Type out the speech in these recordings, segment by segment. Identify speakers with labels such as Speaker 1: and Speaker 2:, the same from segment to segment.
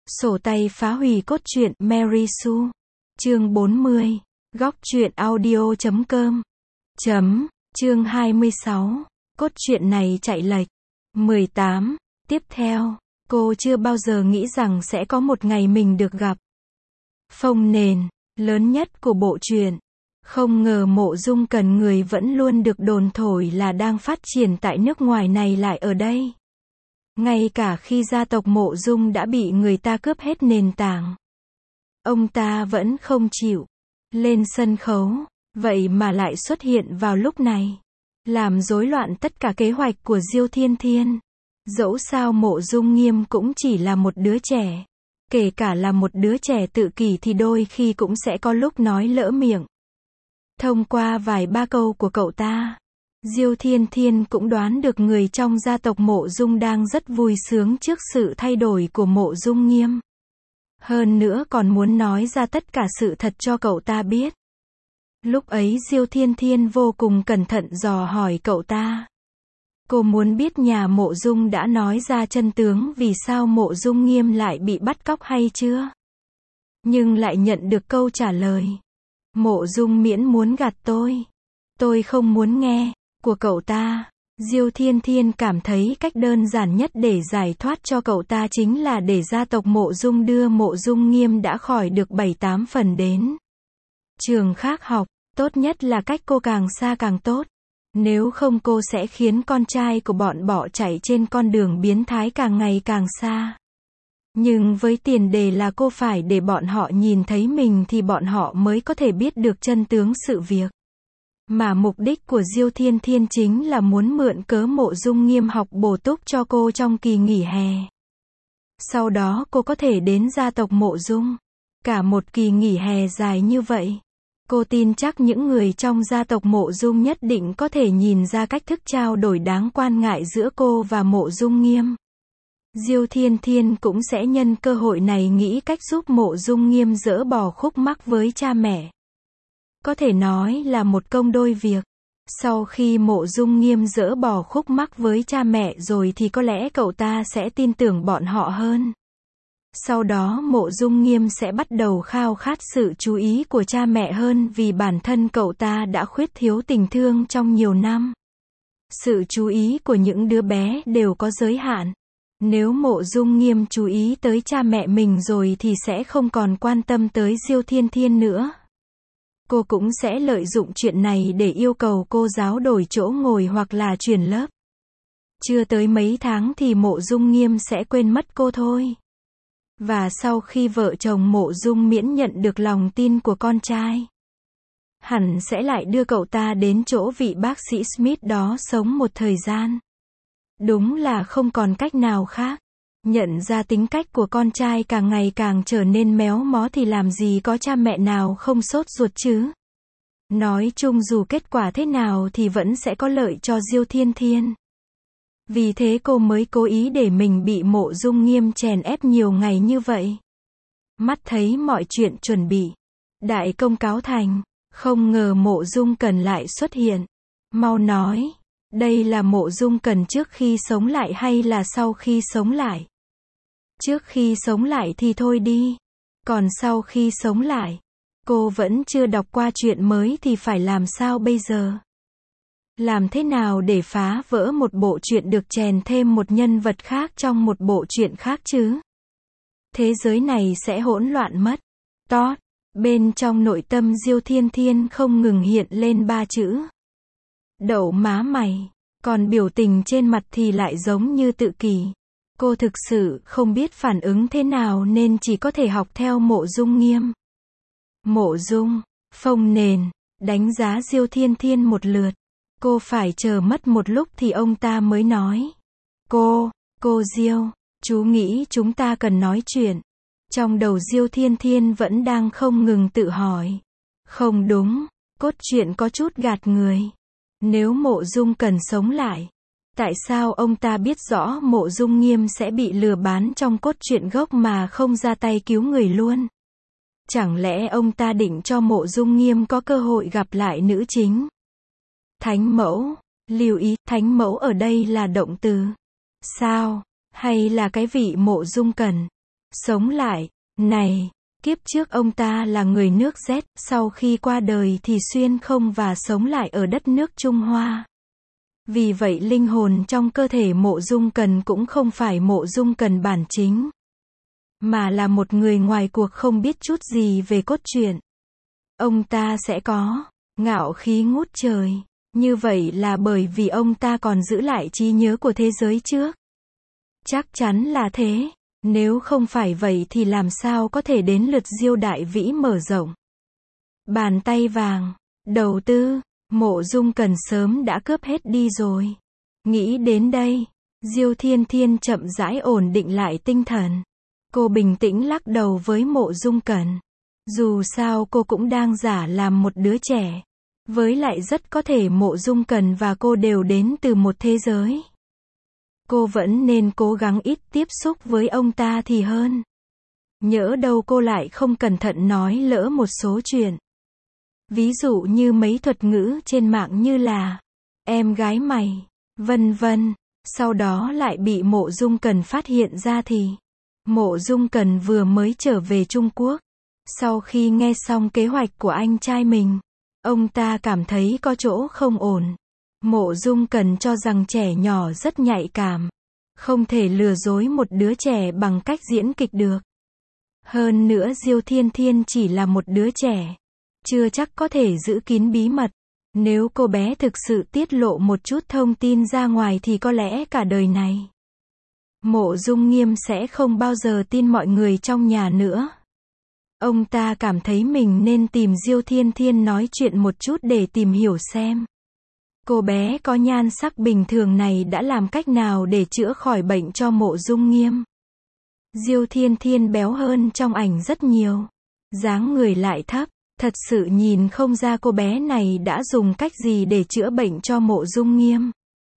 Speaker 1: Sổ tay phá hủy cốt truyện Mary Sue. Chương 40. Góc truyện audio.com. Chương 26. Cốt truyện này chạy lệch. 18. Tiếp theo, cô chưa bao giờ nghĩ rằng sẽ có một ngày mình được gặp phông nền lớn nhất của bộ truyện. Không ngờ Mộ Dung Cần, người vẫn luôn được đồn thổi là đang phát triển tại nước ngoài này, lại ở đây. Ngay cả khi gia tộc Mộ Dung đã bị người ta cướp hết nền tảng, ông ta vẫn không chịu lên sân khấu, vậy mà lại xuất hiện vào lúc này, làm rối loạn tất cả kế hoạch của Diêu Thiên Thiên. Dẫu sao Mộ Dung Nghiêm cũng chỉ là một đứa trẻ, kể cả là một đứa trẻ tự kỷ thì đôi khi cũng sẽ có lúc nói lỡ miệng. Thông qua vài ba câu của cậu ta, Diêu Thiên Thiên cũng đoán được người trong gia tộc Mộ Dung đang rất vui sướng trước sự thay đổi của Mộ Dung Nghiêm. Hơn nữa còn muốn nói ra tất cả sự thật cho cậu ta biết. Lúc ấy Diêu Thiên Thiên vô cùng cẩn thận dò hỏi cậu ta. Cô muốn biết nhà Mộ Dung đã nói ra chân tướng vì sao Mộ Dung Nghiêm lại bị bắt cóc hay chưa? Nhưng lại nhận được câu trả lời: Mộ Dung Miễn muốn gạt tôi không muốn nghe, của cậu ta. Diêu Thiên Thiên cảm thấy cách đơn giản nhất để giải thoát cho cậu ta chính là để gia tộc Mộ Dung đưa Mộ Dung Nghiêm đã khỏi được 7-8 phần đến trường khác học, tốt nhất là cách cô càng xa càng tốt. Nếu không cô sẽ khiến con trai của bọn bỏ chạy trên con đường biến thái càng ngày càng xa. Nhưng với tiền đề là cô phải để bọn họ nhìn thấy mình thì bọn họ mới có thể biết được chân tướng sự việc. Mà mục đích của Diêu Thiên Thiên chính là muốn mượn cớ Mộ Dung Nghiêm học bổ túc cho cô trong kỳ nghỉ hè. Sau đó cô có thể đến gia tộc Mộ Dung. Cả một kỳ nghỉ hè dài như vậy, cô tin chắc những người trong gia tộc Mộ Dung nhất định có thể nhìn ra cách thức trao đổi đáng quan ngại giữa cô và Mộ Dung Nghiêm. Diêu Thiên Thiên cũng sẽ nhân cơ hội này nghĩ cách giúp Mộ Dung Nghiêm dỡ bỏ khúc mắc với cha mẹ. Có thể nói là một công đôi việc. Sau khi Mộ Dung Nghiêm dỡ bỏ khúc mắc với cha mẹ rồi thì có lẽ cậu ta sẽ tin tưởng bọn họ hơn. Sau đó Mộ Dung Nghiêm sẽ bắt đầu khao khát sự chú ý của cha mẹ hơn vì bản thân cậu ta đã khuyết thiếu tình thương trong nhiều năm. Sự chú ý của những đứa bé đều có giới hạn. Nếu Mộ Dung Nghiêm chú ý tới cha mẹ mình rồi thì sẽ không còn quan tâm tới Diêu Thiên Thiên nữa. Cô cũng sẽ lợi dụng chuyện này để yêu cầu cô giáo đổi chỗ ngồi hoặc là chuyển lớp. Chưa tới mấy tháng thì Mộ Dung Nghiêm sẽ quên mất cô thôi. Và sau khi vợ chồng Mộ Dung Miễn nhận được lòng tin của con trai, hẳn sẽ lại đưa cậu ta đến chỗ vị bác sĩ Smith đó sống một thời gian. Đúng là không còn cách nào khác. Nhận ra tính cách của con trai càng ngày càng trở nên méo mó thì làm gì có cha mẹ nào không sốt ruột chứ. Nói chung dù kết quả thế nào thì vẫn sẽ có lợi cho Diêu Thiên Thiên. Vì thế cô mới cố ý để mình bị Mộ Dung Nghiêm chèn ép nhiều ngày như vậy. Mắt thấy mọi chuyện chuẩn bị đại công cáo thành, không ngờ Mộ Dung Cần lại xuất hiện. Mau nói, đây là Mộ Dung Cần trước khi sống lại hay là sau khi sống lại? Trước khi sống lại thì thôi đi. Còn sau khi sống lại, cô vẫn chưa đọc qua chuyện mới thì phải làm sao bây giờ? Làm thế nào để phá vỡ một bộ truyện được chèn thêm một nhân vật khác trong một bộ truyện khác chứ? Thế giới này sẽ hỗn loạn mất. Tốt. Bên trong nội tâm Diêu Thiên Thiên không ngừng hiện lên ba chữ: đậu má mày. Còn biểu tình trên mặt thì lại giống như tự kỷ. Cô thực sự không biết phản ứng thế nào nên chỉ có thể học theo Mộ Dung Nghiêm. Mộ Dung, phông nền, đánh giá Diêu Thiên Thiên một lượt. Cô phải chờ mất một lúc thì ông ta mới nói: Cô Diêu, chú nghĩ chúng ta cần nói chuyện. Trong đầu Diêu Thiên Thiên vẫn đang không ngừng tự hỏi. Không đúng, cốt truyện có chút gạt người. Nếu Mộ Dung Cần sống lại, tại sao ông ta biết rõ Mộ Dung Nghiêm sẽ bị lừa bán trong cốt truyện gốc mà không ra tay cứu người luôn? Chẳng lẽ ông ta định cho Mộ Dung Nghiêm có cơ hội gặp lại nữ chính? Thánh mẫu, lưu ý, thánh mẫu ở đây là động từ. Sao? Hay là cái vị Mộ Dung Cần? sống lại. Này, kiếp trước ông ta là người nước Z, sau khi qua đời thì xuyên không và sống lại ở đất nước Trung Hoa. Vì vậy linh hồn trong cơ thể Mộ Dung Cần cũng không phải Mộ Dung Cần bản chính, mà là một người ngoài cuộc không biết chút gì về cốt truyện. Ông ta sẽ có ngạo khí ngút trời. Như vậy là bởi vì ông ta còn giữ lại trí nhớ của thế giới trước. Chắc chắn là thế. Nếu không phải vậy thì làm sao có thể đến lượt Diêu Đại Vĩ mở rộng. Bàn tay vàng, đầu tư, Mộ Dung Cần sớm đã cướp hết đi rồi. Nghĩ đến đây, Diêu Thiên Thiên chậm rãi ổn định lại tinh thần. Cô bình tĩnh lắc đầu với Mộ Dung Cần. Dù sao cô cũng đang giả làm một đứa trẻ. Với lại rất có thể Mộ Dung Cần và cô đều đến từ một thế giới. Cô vẫn nên cố gắng ít tiếp xúc với ông ta thì hơn. Nhỡ đâu cô lại không cẩn thận nói lỡ một số chuyện. Ví dụ như mấy thuật ngữ trên mạng như là em gái mày, vân vân. Sau đó lại bị Mộ Dung Cần phát hiện ra thì Mộ Dung Cần vừa mới trở về Trung Quốc. Sau khi nghe xong kế hoạch của anh trai mình, ông ta cảm thấy có chỗ không ổn. Mộ Dung Cần cho rằng trẻ nhỏ rất nhạy cảm, không thể lừa dối một đứa trẻ bằng cách diễn kịch được. Hơn nữa Diêu Thiên Thiên chỉ là một đứa trẻ, chưa chắc có thể giữ kín bí mật. Nếu cô bé thực sự tiết lộ một chút thông tin ra ngoài thì có lẽ cả đời này Mộ Dung Nghiêm sẽ không bao giờ tin mọi người trong nhà nữa. Ông ta cảm thấy mình nên tìm Diêu Thiên Thiên nói chuyện một chút để tìm hiểu xem cô bé có nhan sắc bình thường này đã làm cách nào để chữa khỏi bệnh cho Mộ Dung Nghiêm. Diêu Thiên Thiên béo hơn trong ảnh rất nhiều, dáng người lại thấp, thật sự nhìn không ra cô bé này đã dùng cách gì để chữa bệnh cho Mộ Dung Nghiêm.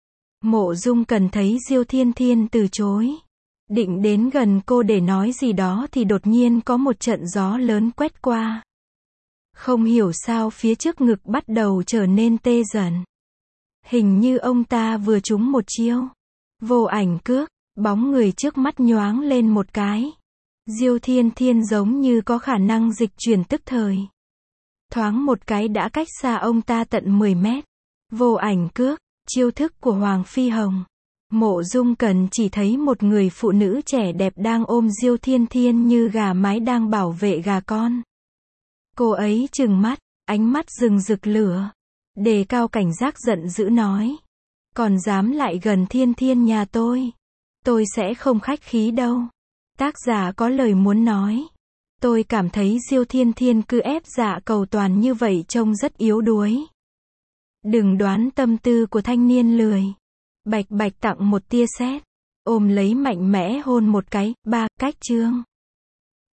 Speaker 1: Mộ Dung Cần thấy Diêu Thiên Thiên từ chối, định đến gần cô để nói gì đó thì đột nhiên có một trận gió lớn quét qua. Không hiểu sao phía trước ngực bắt đầu trở nên tê dần. Hình như ông ta vừa trúng một chiêu vô ảnh cước, bóng người trước mắt nhoáng lên một cái. Diêu Thiên Thiên giống như có khả năng dịch chuyển tức thời. Thoáng một cái đã cách xa ông ta tận 10 mét. Vô ảnh cước, chiêu thức của Hoàng Phi Hồng. Mộ Dung Cần chỉ thấy một người phụ nữ trẻ đẹp đang ôm Diêu Thiên Thiên như gà mái đang bảo vệ gà con. Cô ấy trừng mắt, ánh mắt rừng rực lửa, đề cao cảnh giác giận dữ nói. Còn dám lại gần Thiên Thiên nhà tôi sẽ không khách khí đâu. Tác giả có lời muốn nói. Tôi cảm thấy Diêu Thiên Thiên cứ ép dạ cầu toàn như vậy trông rất yếu đuối. Đừng đoán tâm tư của thanh niên lười. Bạch bạch tặng một tia sét, ôm lấy mạnh mẽ hôn một cái, cách chương.